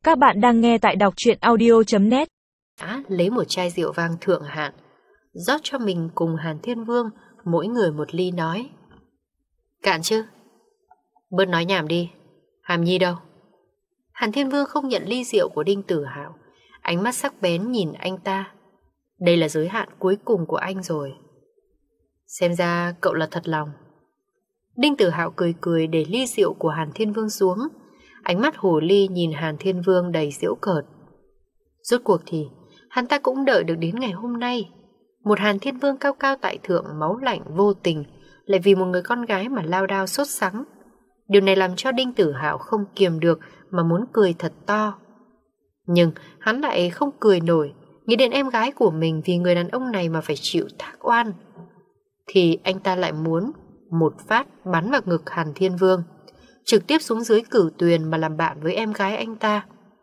Các bạn đang nghe tại đọc truyện audio.net. Lấy một chai rượu vang thượng hạng, rót cho mình cùng Hàn Thiên Vương mỗi người một ly, nói: Cạn chứ? Bớt nói nhảm đi. Hàm Nhi đâu? Hàn Thiên Vương không nhận ly rượu của Đinh Tử Hạo, ánh mắt sắc bén nhìn anh ta. Đây là giới hạn cuối cùng của anh rồi. Xem ra cậu là thật lòng. Đinh Tử Hạo cười cười để ly rượu của Hàn Thiên Vương xuống, ánh mắt hồ ly nhìn Hàn Thiên Vương đầy giễu cợt. Rốt cuộc thì hắn ta cũng đợi được đến ngày hôm nay. Một Hàn Thiên Vương cao cao tại thượng, máu lạnh vô tình, lại vì một người con gái mà lao đao sốt sắng. Điều này làm cho Đinh Tử Hạo không kiềm được mà muốn cười thật to. Nhưng hắn lại không cười nổi, nghĩ đến em gái của mình vì người đàn ông này mà phải chịu thác oan. Thì anh ta lại muốn một phát bắn vào ngực Hàn Thiên Vương, trực tiếp xuống dưới cửu tuyền mà làm bạn với em gái anh ta.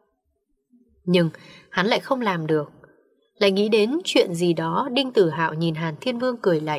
Nhưng hắn lại không làm được. Lại nghĩ đến chuyện gì đó, Đinh Tử Hạo nhìn Hàn Thiên Vương cười lạnh.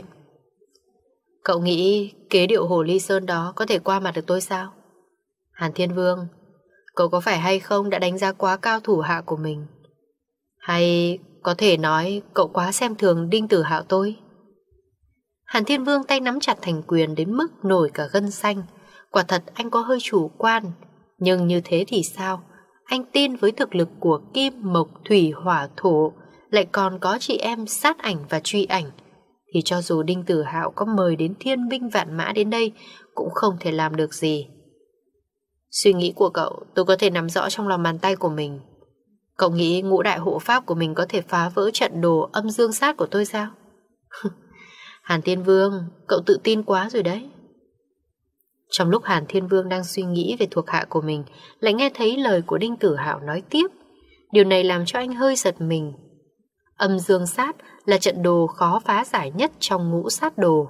Cậu nghĩ kế điệu Hồ Ly Sơn đó có thể qua mặt được tôi sao? Hàn Thiên Vương, cậu có phải hay không đã đánh giá quá cao thủ hạ của mình? Hay có thể nói cậu quá xem thường Đinh Tử Hạo tôi? Hàn Thiên Vương tay nắm chặt thành quyền đến mức nổi cả gân xanh. Quả thật anh có hơi chủ quan, nhưng như thế thì sao? Anh tin với thực lực của Kim, Mộc, Thủy, Hỏa, Thổ, lại còn có chị em Sát Ảnh và Truy Ảnh, thì cho dù Đinh Tử Hạo có mời đến thiên binh vạn mã đến đây cũng không thể làm được gì. Suy nghĩ của cậu tôi có thể nắm rõ trong lòng bàn tay của mình. Cậu nghĩ ngũ đại hộ pháp của mình có thể phá vỡ trận đồ âm dương sát của tôi sao? Hàn Thiên Vương, cậu tự tin quá rồi đấy. Trong lúc Hàn Thiên Vương đang suy nghĩ về thuộc hạ của mình, lại nghe thấy lời của Đinh Tử Hạo nói tiếp. Điều này làm cho anh hơi giật mình. Âm dương sát là trận đồ khó phá giải nhất trong ngũ sát đồ.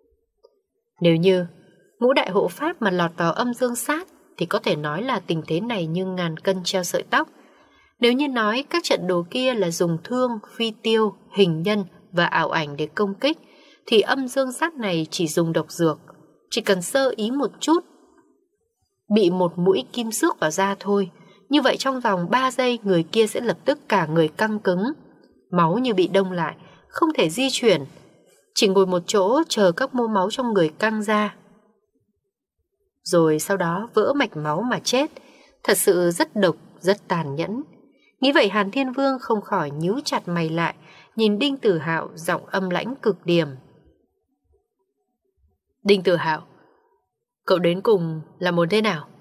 Nếu như ngũ đại hộ pháp mà lọt vào âm dương sát thì có thể nói là tình thế này như ngàn cân treo sợi tóc. Nếu như nói các trận đồ kia là dùng thương, phi tiêu, hình nhân và ảo ảnh để công kích, thì âm dương sát này chỉ dùng độc dược. Chỉ cần sơ ý một chút, bị một mũi kim xước vào da thôi, như vậy trong vòng 3 giây người kia sẽ lập tức cả người căng cứng, máu như bị đông lại, không thể di chuyển, chỉ ngồi một chỗ chờ các mô máu trong người căng ra. Rồi sau đó vỡ mạch máu mà chết. Thật sự rất độc, rất tàn nhẫn. Nghĩ vậy Hàn Thiên Vương không khỏi nhíu chặt mày lại, nhìn Đinh Tử Hạo giọng âm lãnh cực điểm. Đinh Tử Hạo, cậu đến cùng là muốn thế nào?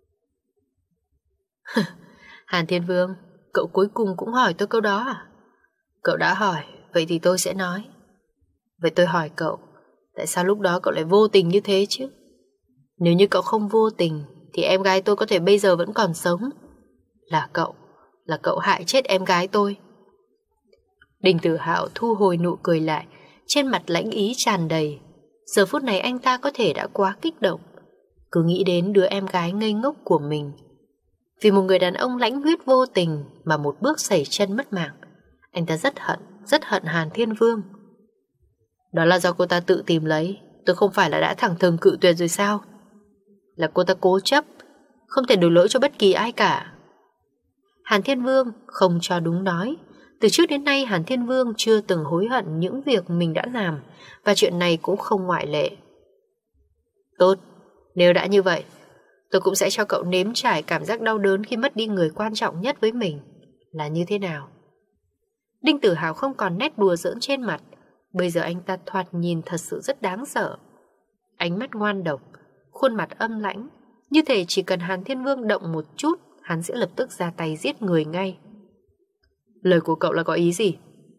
Hàn Thiên Vương, cậu cuối cùng cũng hỏi tôi câu đó à? Cậu đã hỏi, vậy thì tôi sẽ nói. Vậy tôi hỏi cậu, tại sao lúc đó cậu lại vô tình như thế chứ? Nếu như cậu không vô tình thì em gái tôi có thể bây giờ vẫn còn sống. Là cậu hại chết em gái tôi. Đinh Tử Hạo thu hồi nụ cười lại, trên mặt lãnh ý tràn đầy. Giờ phút này anh ta có thể đã quá kích động, cứ nghĩ đến đứa em gái ngây ngốc của mình. Vì một người đàn ông lãnh huyết vô tình mà một bước sẩy chân mất mạng, anh ta rất hận Hàn Thiên Vương. Đó là do cô ta tự tìm lấy, tôi không phải là đã thẳng thừng cự tuyệt rồi sao? Là cô ta cố chấp, không thể đổ lỗi cho bất kỳ ai cả. Hàn Thiên Vương không cho đúng nói. Từ trước đến nay Hàn Thiên Vương chưa từng hối hận những việc mình đã làm, và chuyện này cũng không ngoại lệ. Tốt, nếu đã như vậy, tôi cũng sẽ cho cậu nếm trải cảm giác đau đớn khi mất đi người quan trọng nhất với mình là như thế nào. Đinh Tử Hạo không còn nét đùa giỡn trên mặt. Bây giờ anh ta thoạt nhìn thật sự rất đáng sợ. Ánh mắt ngoan độc, khuôn mặt âm lãnh, như thể chỉ cần Hàn Thiên Vương động một chút, hắn sẽ lập tức ra tay giết người ngay. Lời của cậu là có ý gì?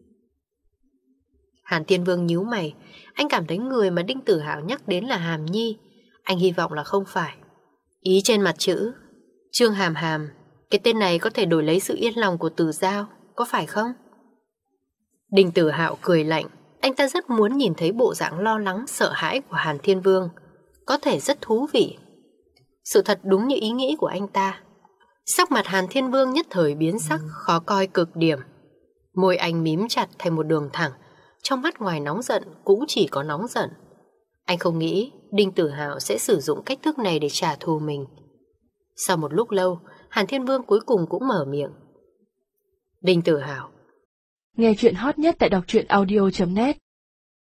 Hàn Thiên Vương nhíu mày. Anh cảm thấy người mà Đinh Tử Hạo nhắc đến là Hàm Nhi. Anh hy vọng là không phải. Ý trên mặt chữ Trương Hàm Hàm, cái tên này có thể đổi lấy sự yên lòng của Tử Giao, có phải không? Đinh Tử Hạo cười lạnh. Anh ta rất muốn nhìn thấy bộ dạng lo lắng sợ hãi của Hàn Thiên Vương. Có thể rất thú vị. Sự thật đúng như ý nghĩ của anh ta. Sắc mặt Hàn Thiên Vương nhất thời biến sắc, khó coi cực điểm. Môi anh mím chặt thành một đường thẳng, trong mắt ngoài nóng giận cũng chỉ có nóng giận. Anh không nghĩ Đinh Tử Hạo sẽ sử dụng cách thức này để trả thù mình. Sau một lúc lâu, Hàn Thiên Vương cuối cùng cũng mở miệng. Đinh Tử Hào. Nghe chuyện hot nhất tại đọc truyện audio.net